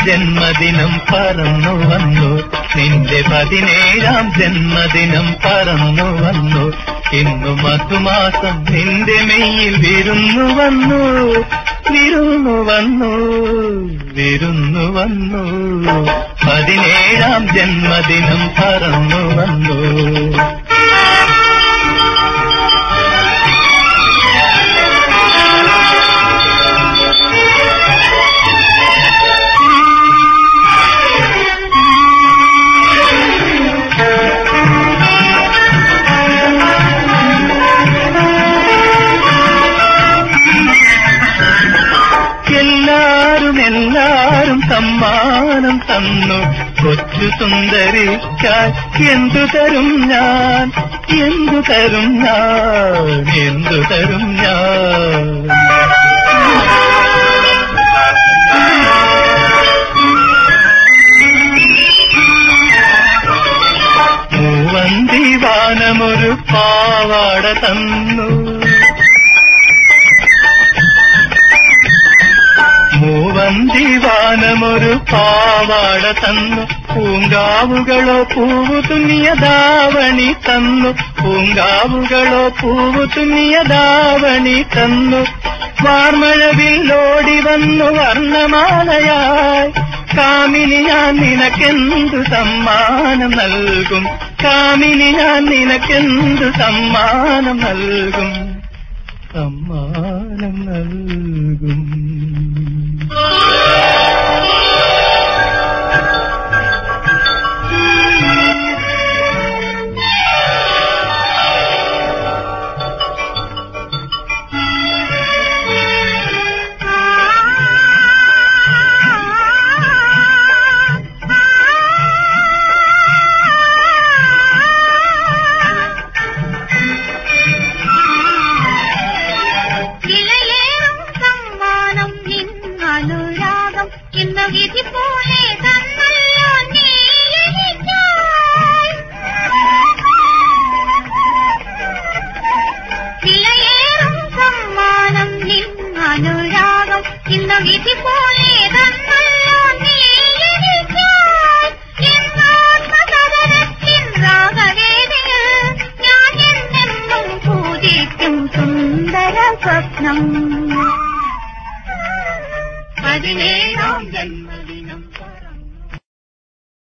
ജന്മദിനം പറന്നു വന്നു, നിന്റെ 17-ാം ജന്മദിനം പറന്നു വന്നു. ഇന്നു മധുമാസം നിന്റെ മെയ്യിൽ വിരുന്നു വന്നു, വിരുന്നു വന്നു, വിരുന്നു വന്നു. 17-ാം ജന്മദിനം പറന്നു വന്നു. എല്ലാരും സമ്മാനം തന്നു, കൊച്ചു സുന്ദരിക്കാൻ എന്തു തരും ഞാൻ, എന്തു തരും ഞാൻ, എന്തു തരും ഞാൻ. മൂവന്തി വാനമൊരു പാവാട തന്നു, മൂവന്തിവാനമൊരു പാവാട തന്നു. പൂങ്കാവുകളോ പൂവു തുന്നിയ ദാവണി തന്നു, പൂങ്കാവുകളോ പൂവു തുന്നിയ ദാവണി തന്നു. വാർമഴവില്ലോടി വന്നു വർണ്ണമാലയായി, കാമിനി ഞാൻ നിനക്കെന്തു സമ്മാനം നൽകും, കാമിനി ഞാൻ നിനക്കെന്തു സമ്മാനം നൽകും, സമ്മാനം നൽകും. വിധി പോലെ തന്നല്ലോ നീ വിലയേറും സമ്മാനം നിന്നനുരാഗം, ഇന്ന് വിധി പോലെ തന്നല്ലോ നീ എന്നാത്മകഥനത്തിൻ രാഗവേദിയിൽ ഞാൻ എന്നെന്നും പൂജിക്കും സുന്ദര സ്വപ്നം. 17-ാം ജന്മദിനം